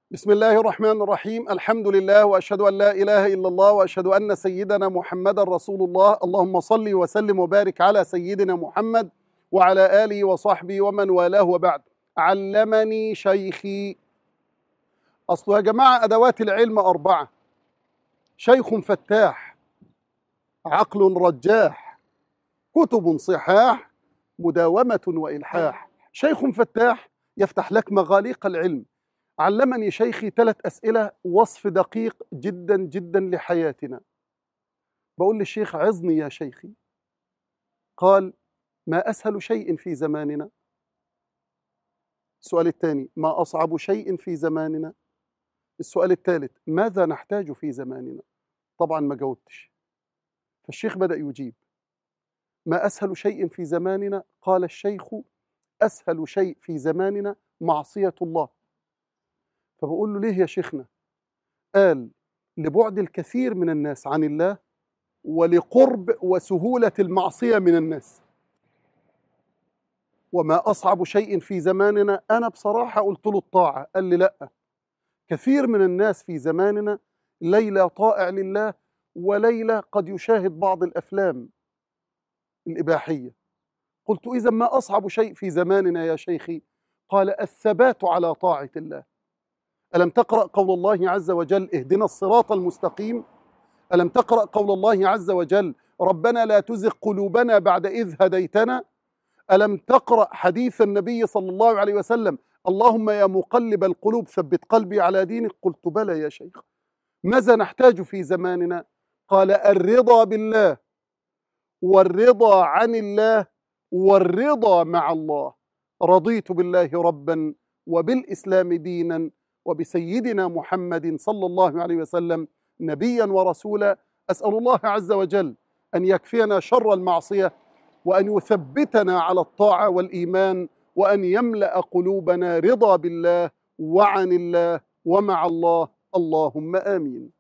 بسم الله الرحمن الرحيم. الحمد لله وأشهد أن لا إله إلا الله وأشهد أن سيدنا محمد رسول الله. اللهم صل وسلم وبارك على سيدنا محمد وعلى آله وصحبه ومن والاه، وبعد. علمني شيخي. أصل يا جماعة أدوات العلم 4: شيخ فتاح، عقل رجاح، كتب صحاح، مداومة وإلحاح. شيخ فتاح يفتح لك مغاليق العلم. علمني شيخي 3 أسئلة، وصف دقيق جدا جدا لحياتنا. بقول للشيخ: عظني يا شيخي. قال: ما أسهل شيء في زماننا؟ السؤال الثاني: ما أصعب شيء في زماننا؟ السؤال الثالث: ماذا نحتاج في زماننا؟ طبعا ما جاوبتش. فالشيخ بدأ يجيب: ما أسهل شيء في زماننا؟ قال الشيخ: أسهل شيء في زماننا معصية الله. فبقول له: ليه يا شيخنا؟ قال: لبعد الكثير من الناس عن الله، ولقرب وسهولة المعصية من الناس. وما أصعب شيء في زماننا؟ أنا بصراحة قلت له: الطاعة. قال لي: لأ، كثير من الناس في زماننا ليلة طائع لله، وليلة قد يشاهد بعض الأفلام الإباحية. قلت: إذا ما أصعب شيء في زماننا يا شيخي؟ قال: الثبات على طاعة الله. ألم تقرأ قول الله عز وجل: اهدنا الصراط المستقيم؟ ألم تقرأ قول الله عز وجل: ربنا لا تزغ قلوبنا بعد إذ هديتنا؟ ألم تقرأ حديث النبي صلى الله عليه وسلم: اللهم يا مقلب القلوب ثبت قلبي على دينك؟ قلت: بلى يا شيخ. ماذا نحتاج في زماننا؟ قال: الرضا بالله، والرضا عن الله، والرضا مع الله. رضيت بالله ربا، وبالإسلام دينا، وبسيدنا محمد صلى الله عليه وسلم نبيا ورسولا. أسأل الله عز وجل أن يكفينا شر المعصية، وأن يثبتنا على الطاعة والإيمان، وأن يملأ قلوبنا رضا بالله وعن الله ومع الله. اللهم آمين.